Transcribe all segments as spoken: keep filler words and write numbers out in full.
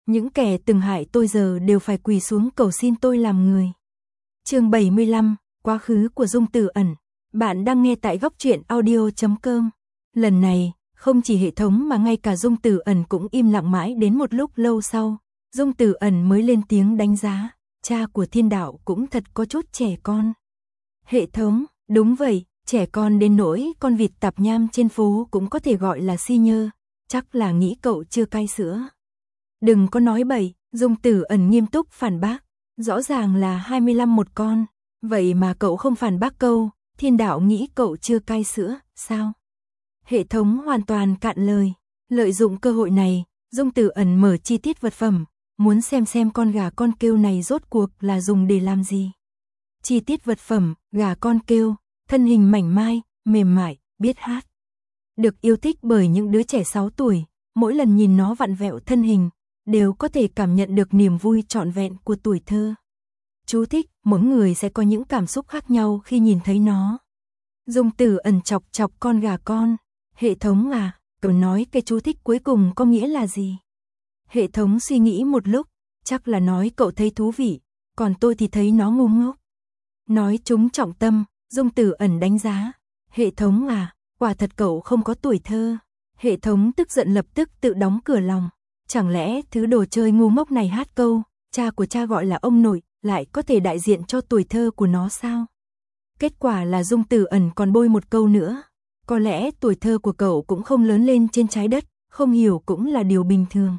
Những kẻ từng hại tôi giờ đều phải quỳ xuống cầu xin tôi làm người. Chương bảy mươi lăm, quá khứ của Dung Tử Ẩn. Bạn đang nghe tại góc truyện audio chấm com. Lần này, không chỉ hệ thống mà ngay cả Dung Tử Ẩn cũng im lặng mãi đến một lúc lâu sau, Dung Tử Ẩn mới lên tiếng đánh giá, cha của Thiên Đạo cũng thật có chút trẻ con. Hệ thống, đúng vậy, trẻ con đến nỗi con vịt tạp nham trên phố cũng có thể gọi là si nhơ, chắc là nghĩ cậu chưa cai sữa. Đừng có nói bậy, Dung Tử Ẩn nghiêm túc phản bác, rõ ràng là hai mươi lăm một con, vậy mà cậu không phản bác câu, Thiên Đạo nghĩ cậu chưa cai sữa, sao? Hệ thống hoàn toàn cạn lời, lợi dụng cơ hội này, Dung Tử Ẩn mở chi tiết vật phẩm, muốn xem xem con gà con kêu này rốt cuộc là dùng để làm gì. Chi tiết vật phẩm, gà con kêu, thân hình mảnh mai, mềm mại, biết hát. Được yêu thích bởi những đứa trẻ sáu tuổi, mỗi lần nhìn nó vặn vẹo thân hình, đều có thể cảm nhận được niềm vui trọn vẹn của tuổi thơ. Chú thích, mỗi người sẽ có những cảm xúc khác nhau khi nhìn thấy nó. Dung Tử Ẩn chọc chọc con gà con, hệ thống à, cậu nói cái chú thích cuối cùng có nghĩa là gì? Hệ thống suy nghĩ một lúc, chắc là nói cậu thấy thú vị, còn tôi thì thấy nó ngu ngốc. Nói trúng trọng tâm, Dung Tử Ẩn đánh giá, hệ thống à, quả thật cậu không có tuổi thơ. Hệ thống tức giận lập tức tự đóng cửa lòng, chẳng lẽ thứ đồ chơi ngu ngốc này hát câu, cha của cha gọi là ông nội, lại có thể đại diện cho tuổi thơ của nó sao? Kết quả là Dung Tử Ẩn còn bôi một câu nữa, có lẽ tuổi thơ của cậu cũng không lớn lên trên trái đất, không hiểu cũng là điều bình thường.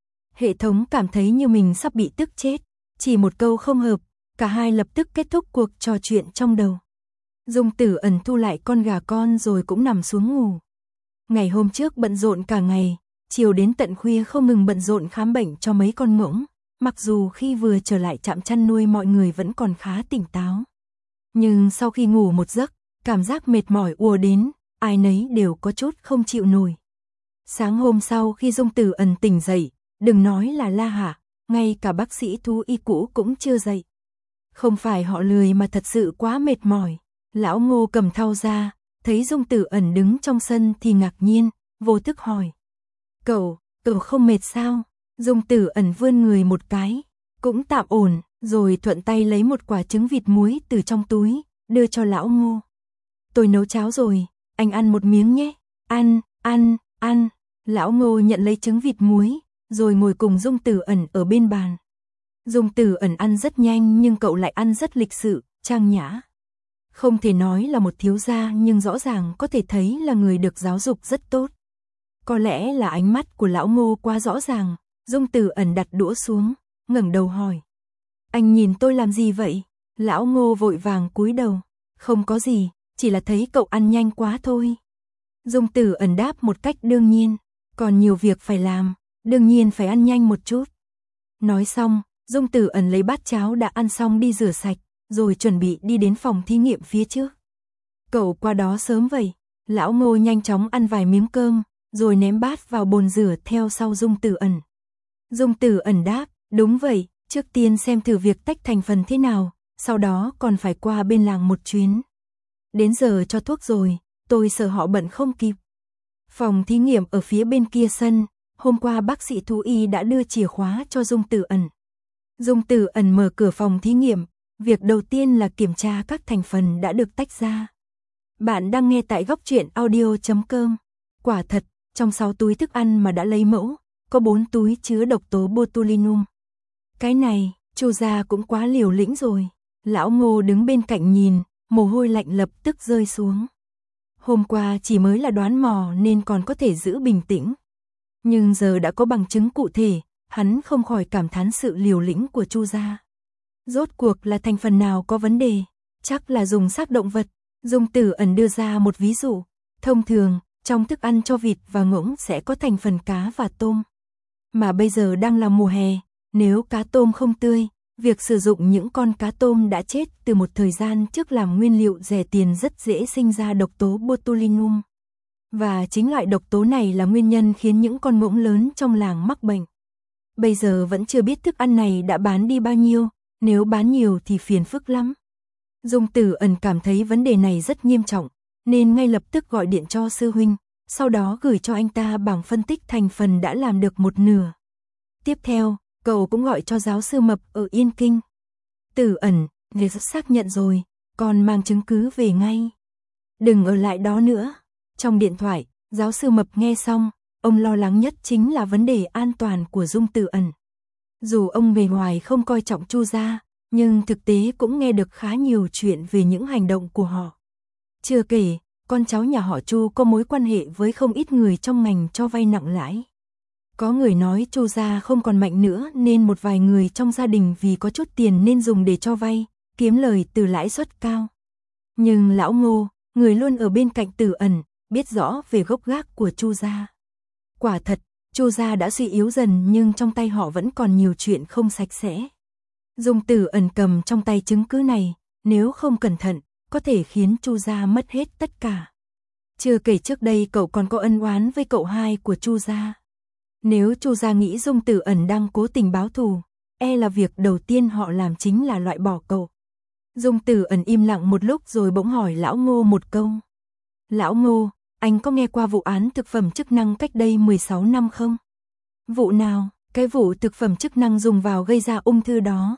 Hệ thống cảm thấy như mình sắp bị tức chết, chỉ một câu không hợp, cả hai lập tức kết thúc cuộc trò chuyện trong đầu. Dung Tử Ẩn thu lại con gà con rồi cũng nằm xuống ngủ. Ngày hôm trước bận rộn cả ngày, chiều đến tận khuya không ngừng bận rộn khám bệnh cho mấy con ngỗng, mặc dù khi vừa trở lại trạm chăn nuôi mọi người vẫn còn khá tỉnh táo. Nhưng sau khi ngủ một giấc, cảm giác mệt mỏi ùa đến, ai nấy đều có chút không chịu nổi. Sáng hôm sau khi Dung Tử Ẩn tỉnh dậy, đừng nói là La Hạ, ngay cả bác sĩ thú y cũ cũng chưa dậy. Không phải họ lười mà thật sự quá mệt mỏi. Lão Ngô cầm thau ra, thấy Dung Tử Ẩn đứng trong sân thì ngạc nhiên, vô thức hỏi. Cậu, cậu không mệt sao? Dung Tử Ẩn vươn người một cái, cũng tạm ổn, rồi thuận tay lấy một quả trứng vịt muối từ trong túi, đưa cho Lão Ngô. Tôi nấu cháo rồi, anh ăn một miếng nhé. Ăn, ăn, ăn. Lão Ngô nhận lấy trứng vịt muối, rồi ngồi cùng Dung Tử Ẩn ở bên bàn. Dung Tử Ẩn ăn rất nhanh nhưng cậu lại ăn rất lịch sự, trang nhã. Không thể nói là một thiếu gia nhưng rõ ràng có thể thấy là người được giáo dục rất tốt. Có lẽ là ánh mắt của Lão Ngô quá rõ ràng, Dung Tử Ẩn đặt đũa xuống, ngẩng đầu hỏi. Anh nhìn tôi làm gì vậy? Lão Ngô vội vàng cúi đầu. Không có gì, chỉ là thấy cậu ăn nhanh quá thôi. Dung Tử Ẩn đáp một cách đương nhiên, còn nhiều việc phải làm, đương nhiên phải ăn nhanh một chút. Nói xong, Dung Tử Ẩn lấy bát cháo đã ăn xong đi rửa sạch, rồi chuẩn bị đi đến phòng thí nghiệm phía trước. Cậu qua đó sớm vậy. Lão Ngô nhanh chóng ăn vài miếng cơm, rồi ném bát vào bồn rửa theo sau Dung Tử Ẩn. Dung Tử Ẩn đáp, đúng vậy, trước tiên xem thử việc tách thành phần thế nào, sau đó còn phải qua bên làng một chuyến. Đến giờ cho thuốc rồi, tôi sợ họ bận không kịp. Phòng thí nghiệm ở phía bên kia sân, hôm qua bác sĩ thú y đã đưa chìa khóa cho Dung Tử Ẩn. Dung Tử Ẩn mở cửa phòng thí nghiệm, việc đầu tiên là kiểm tra các thành phần đã được tách ra. Bạn đang nghe tại góc truyện audio chấm com. Quả thật, trong sáu túi thức ăn mà đã lấy mẫu, có bốn túi chứa độc tố botulinum. Cái này, Chu gia cũng quá liều lĩnh rồi. Lão Ngô đứng bên cạnh nhìn, mồ hôi lạnh lập tức rơi xuống. Hôm qua chỉ mới là đoán mò nên còn có thể giữ bình tĩnh. Nhưng giờ đã có bằng chứng cụ thể, hắn không khỏi cảm thán sự liều lĩnh của Chu gia. Rốt cuộc là thành phần nào có vấn đề, chắc là dùng xác động vật. Dung Tử Ẩn đưa ra một ví dụ, thông thường, trong thức ăn cho vịt và ngỗng sẽ có thành phần cá và tôm. Mà bây giờ đang là mùa hè, nếu cá tôm không tươi, việc sử dụng những con cá tôm đã chết từ một thời gian trước làm nguyên liệu rẻ tiền rất dễ sinh ra độc tố botulinum. Và chính loại độc tố này là nguyên nhân khiến những con ngỗng lớn trong làng mắc bệnh. Bây giờ vẫn chưa biết thức ăn này đã bán đi bao nhiêu, nếu bán nhiều thì phiền phức lắm. Dung Tử Ẩn cảm thấy vấn đề này rất nghiêm trọng, nên ngay lập tức gọi điện cho sư huynh, sau đó gửi cho anh ta bảng phân tích thành phần đã làm được một nửa. Tiếp theo, cậu cũng gọi cho giáo sư Mập ở Yên Kinh. Tử Ẩn, người xác nhận rồi, con mang chứng cứ về ngay. Đừng ở lại đó nữa. Trong điện thoại, giáo sư Mập nghe xong, ông lo lắng nhất chính là vấn đề an toàn của Dung Tử Ẩn. Dù ông bề ngoài không coi trọng Chu gia, nhưng thực tế cũng nghe được khá nhiều chuyện về những hành động của họ. Chưa kể, con cháu nhà họ Chu có mối quan hệ với không ít người trong ngành cho vay nặng lãi. Có người nói Chu gia không còn mạnh nữa nên một vài người trong gia đình vì có chút tiền nên dùng để cho vay, kiếm lời từ lãi suất cao. Nhưng lão Ngô, người luôn ở bên cạnh Tử Ẩn, biết rõ về gốc gác của Chu gia. Quả thật, Chu gia đã suy yếu dần nhưng trong tay họ vẫn còn nhiều chuyện không sạch sẽ. Dung Tử Ẩn cầm trong tay chứng cứ này, nếu không cẩn thận, có thể khiến Chu gia mất hết tất cả. Chưa kể trước đây cậu còn có ân oán với cậu hai của Chu gia. Nếu Chu gia nghĩ Dung Tử Ẩn đang cố tình báo thù, e là việc đầu tiên họ làm chính là loại bỏ cậu. Dung Tử Ẩn im lặng một lúc rồi bỗng hỏi lão Ngô một câu. Lão Ngô, anh có nghe qua vụ án thực phẩm chức năng cách đây mười sáu năm không? Vụ nào? Cái vụ thực phẩm chức năng dùng vào gây ra ung thư đó.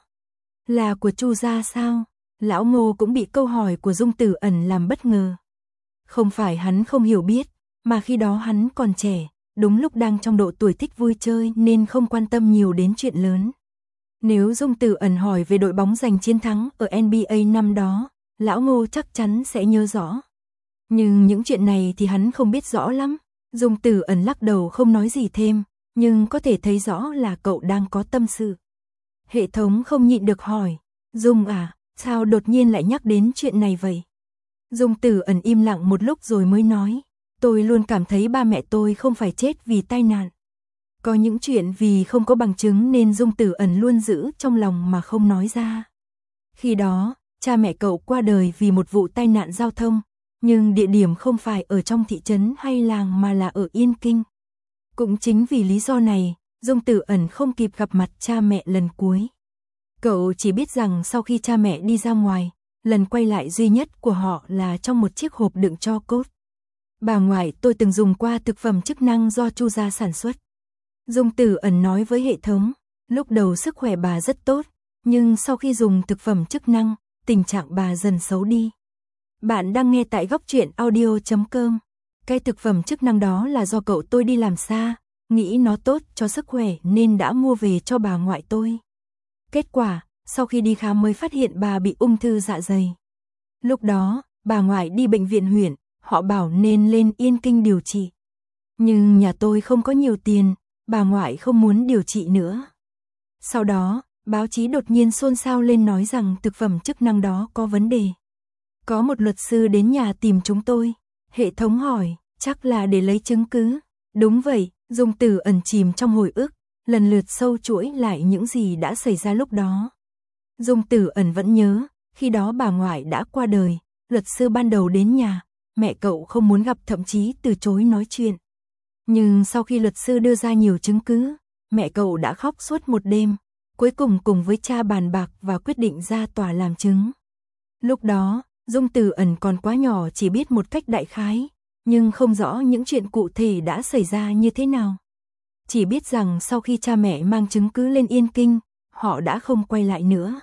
Là của Chu gia sao? Lão Ngô cũng bị câu hỏi của Dung Tử Ẩn làm bất ngờ. Không phải hắn không hiểu biết, mà khi đó hắn còn trẻ, đúng lúc đang trong độ tuổi thích vui chơi nên không quan tâm nhiều đến chuyện lớn. Nếu Dung Tử Ẩn hỏi về đội bóng giành chiến thắng ở en bi ây năm đó, lão Ngô chắc chắn sẽ nhớ rõ. Nhưng những chuyện này thì hắn không biết rõ lắm. Dung Tử Ẩn lắc đầu không nói gì thêm, nhưng có thể thấy rõ là cậu đang có tâm sự. Hệ thống không nhịn được hỏi, Dung à, sao đột nhiên lại nhắc đến chuyện này vậy? Dung Tử Ẩn im lặng một lúc rồi mới nói, tôi luôn cảm thấy ba mẹ tôi không phải chết vì tai nạn. Có những chuyện vì không có bằng chứng nên Dung Tử Ẩn luôn giữ trong lòng mà không nói ra. Khi đó, cha mẹ cậu qua đời vì một vụ tai nạn giao thông, nhưng địa điểm không phải ở trong thị trấn hay làng mà là ở Yên Kinh. Cũng chính vì lý do này, Dung Tử Ẩn không kịp gặp mặt cha mẹ lần cuối. Cậu chỉ biết rằng sau khi cha mẹ đi ra ngoài, lần quay lại duy nhất của họ là trong một chiếc hộp đựng tro cốt. Bà ngoại tôi từng dùng qua thực phẩm chức năng do Chu gia sản xuất. Dung Tử Ẩn nói với hệ thống, lúc đầu sức khỏe bà rất tốt, nhưng sau khi dùng thực phẩm chức năng, tình trạng bà dần xấu đi. Bạn đang nghe tại góc truyện audio chấm com. Cái thực phẩm chức năng đó là do cậu tôi đi làm xa, nghĩ nó tốt cho sức khỏe nên đã mua về cho bà ngoại tôi. Kết quả, sau khi đi khám mới phát hiện bà bị ung thư dạ dày. Lúc đó, bà ngoại đi bệnh viện huyện, họ bảo nên lên Yên Kinh điều trị. Nhưng nhà tôi không có nhiều tiền, bà ngoại không muốn điều trị nữa. Sau đó, báo chí đột nhiên xôn xao lên nói rằng thực phẩm chức năng đó có vấn đề. Có một luật sư đến nhà tìm chúng tôi. Hệ thống hỏi, chắc là để lấy chứng cứ. Đúng vậy, Dung Tử Ẩn chìm trong hồi ức, lần lượt sâu chuỗi lại những gì đã xảy ra lúc đó. Dung Tử Ẩn vẫn nhớ, khi đó bà ngoại đã qua đời, luật sư ban đầu đến nhà, mẹ cậu không muốn gặp thậm chí từ chối nói chuyện. Nhưng sau khi luật sư đưa ra nhiều chứng cứ, mẹ cậu đã khóc suốt một đêm, cuối cùng cùng với cha bàn bạc và quyết định ra tòa làm chứng. Lúc đó, Dung Tử Ẩn còn quá nhỏ chỉ biết một cách đại khái, nhưng không rõ những chuyện cụ thể đã xảy ra như thế nào. Chỉ biết rằng sau khi cha mẹ mang chứng cứ lên Yên Kinh, họ đã không quay lại nữa.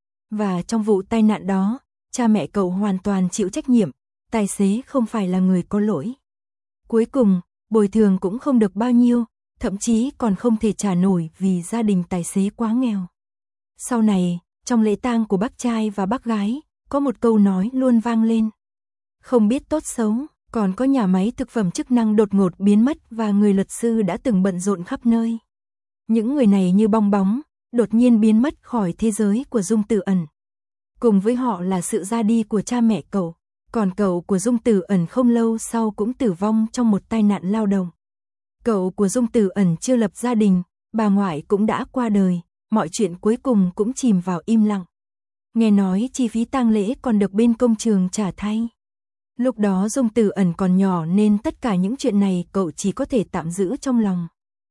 Và trong vụ tai nạn đó, cha mẹ cậu hoàn toàn chịu trách nhiệm, tài xế không phải là người có lỗi. Cuối cùng, bồi thường cũng không được bao nhiêu, thậm chí còn không thể trả nổi vì gia đình tài xế quá nghèo. Sau này, trong lễ tang của bác trai và bác gái, có một câu nói luôn vang lên. Không biết tốt xấu, còn có nhà máy thực phẩm chức năng đột ngột biến mất và người luật sư đã từng bận rộn khắp nơi. Những người này như bong bóng, đột nhiên biến mất khỏi thế giới của Dung Tử Ẩn. Cùng với họ là sự ra đi của cha mẹ cậu, còn cậu của Dung Tử Ẩn không lâu sau cũng tử vong trong một tai nạn lao động. Cậu của Dung Tử Ẩn chưa lập gia đình, bà ngoại cũng đã qua đời, mọi chuyện cuối cùng cũng chìm vào im lặng. Nghe nói chi phí tang lễ còn được bên công trường trả thay. Lúc đó Dung Tử Ẩn còn nhỏ nên tất cả những chuyện này cậu chỉ có thể tạm giữ trong lòng.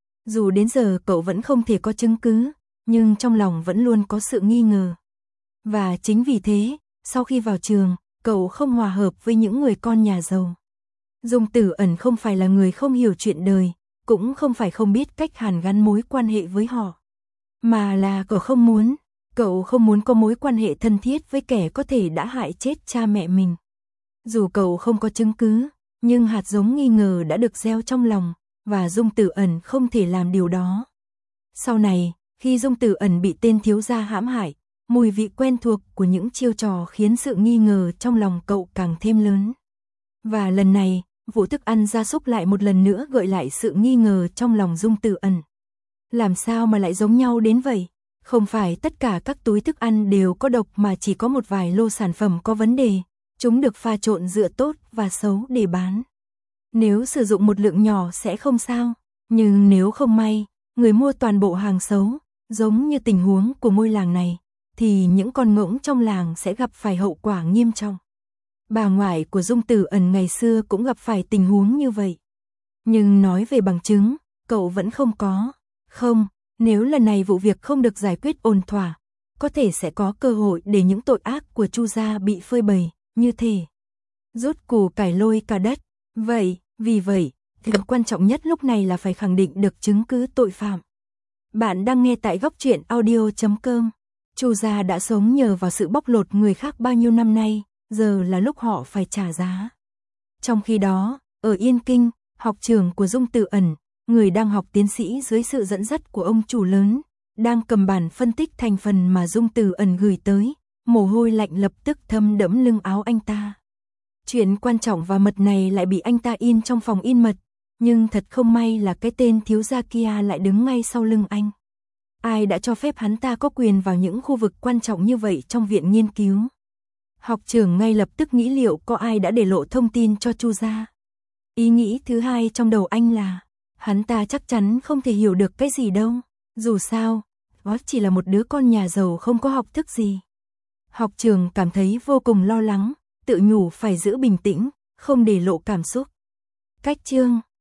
Dù đến giờ cậu vẫn không thể có chứng cứ, nhưng trong lòng vẫn luôn có sự nghi ngờ. Và chính vì thế, sau khi vào trường, cậu không hòa hợp với những người con nhà giàu. Dung Tử Ẩn không phải là người không hiểu chuyện đời, cũng không phải không biết cách hàn gắn mối quan hệ với họ. mà là cậu không muốn. Cậu không muốn có mối quan hệ thân thiết với kẻ có thể đã hại chết cha mẹ mình. Dù cậu không có chứng cứ, nhưng hạt giống nghi ngờ đã được gieo trong lòng, và Dung Tử Ẩn không thể làm điều đó. Sau này, khi Dung Tử Ẩn bị tên thiếu gia hãm hại, mùi vị quen thuộc của những chiêu trò khiến sự nghi ngờ trong lòng cậu càng thêm lớn. Và lần này, vụ thức ăn gia súc lại một lần nữa gợi lại sự nghi ngờ trong lòng Dung Tử Ẩn. Làm sao mà lại giống nhau đến vậy? Không phải tất cả các túi thức ăn đều có độc mà chỉ có một vài lô sản phẩm có vấn đề. Chúng được pha trộn giữa tốt và xấu để bán. Nếu sử dụng một lượng nhỏ sẽ không sao, nhưng nếu không may, người mua toàn bộ hàng xấu, giống như tình huống của ngôi làng này, thì những con ngỗng trong làng sẽ gặp phải hậu quả nghiêm trọng. Bà ngoại của Dung Tử Ẩn ngày xưa cũng gặp phải tình huống như vậy. Nhưng nói về bằng chứng, cậu vẫn không có. Không, nếu lần này vụ việc không được giải quyết ổn thỏa, có thể sẽ có cơ hội để những tội ác của Chu gia bị phơi bày, như thể rút củ cải lôi cả đất. Vậy, vì vậy, điều quan trọng nhất lúc này là phải khẳng định được chứng cứ tội phạm. Bạn đang nghe tại góc truyện audio chấm com. Chu gia đã sống nhờ vào sự bóc lột người khác bao nhiêu năm nay, giờ là lúc họ phải trả giá. Trong khi đó, ở Yên Kinh, học trường của Dung Tử Ẩn, người đang học tiến sĩ dưới sự dẫn dắt của ông chủ lớn, đang cầm bản phân tích thành phần mà Dung Tử Ẩn gửi tới, mồ hôi lạnh lập tức thấm đẫm lưng áo anh ta. Chuyện quan trọng và mật này lại bị anh ta in trong phòng in mật, nhưng thật không may là cái tên thiếu gia kia lại đứng ngay sau lưng anh. Ai đã cho phép hắn ta có quyền vào những khu vực quan trọng như vậy trong viện nghiên cứu? Học trưởng ngay lập tức nghĩ liệu có ai đã để lộ thông tin cho Chu gia. Ý nghĩ thứ hai trong đầu anh là, hắn ta chắc chắn không thể hiểu được cái gì đâu. Dù sao, đó chỉ là một đứa con nhà giàu không có học thức gì. Học trưởng cảm thấy vô cùng lo lắng, tự nhủ phải giữ bình tĩnh, không để lộ cảm xúc. Cách chương